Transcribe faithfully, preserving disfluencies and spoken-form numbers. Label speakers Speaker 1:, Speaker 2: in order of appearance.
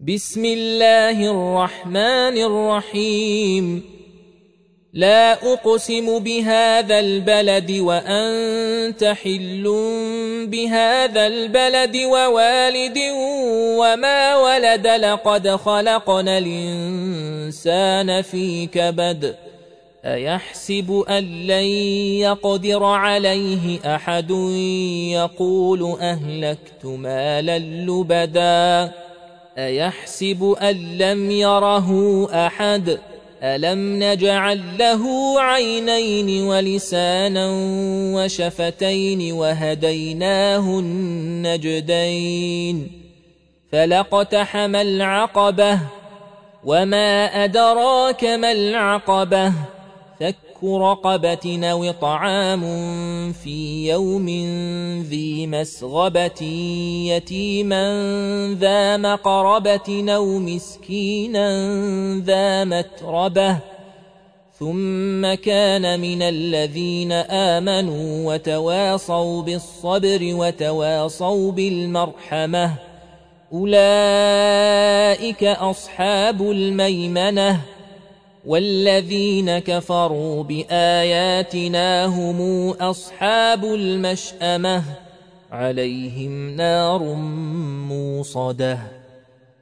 Speaker 1: بسم الله الرحمن الرحيم. لا أقسم بهذا البلد وأنت حل بهذا البلد ووالد وما ولد لقد خلقنا الإنسان في كبد أيحسب أن لن يقدر عليه أحد يقول أهلكت مالا لبدا أيحسب أن لم يره أحد ألم نجعل له عينين ولسانا وشفتين وهديناه النجدين فلاقتحم العقبة وما أدراك ما العقبة فك رقبة أو طعام في يوم ذي مسغبة يتيما ذا مقربة أو مسكينا ذا متربة ثم كان من الذين آمنوا وتواصوا بالصبر وتواصوا بالمرحمة أولئك أصحاب الميمنة والذين كفروا بآياتنا هم أصحاب المشأمة عليهم نار موصدة.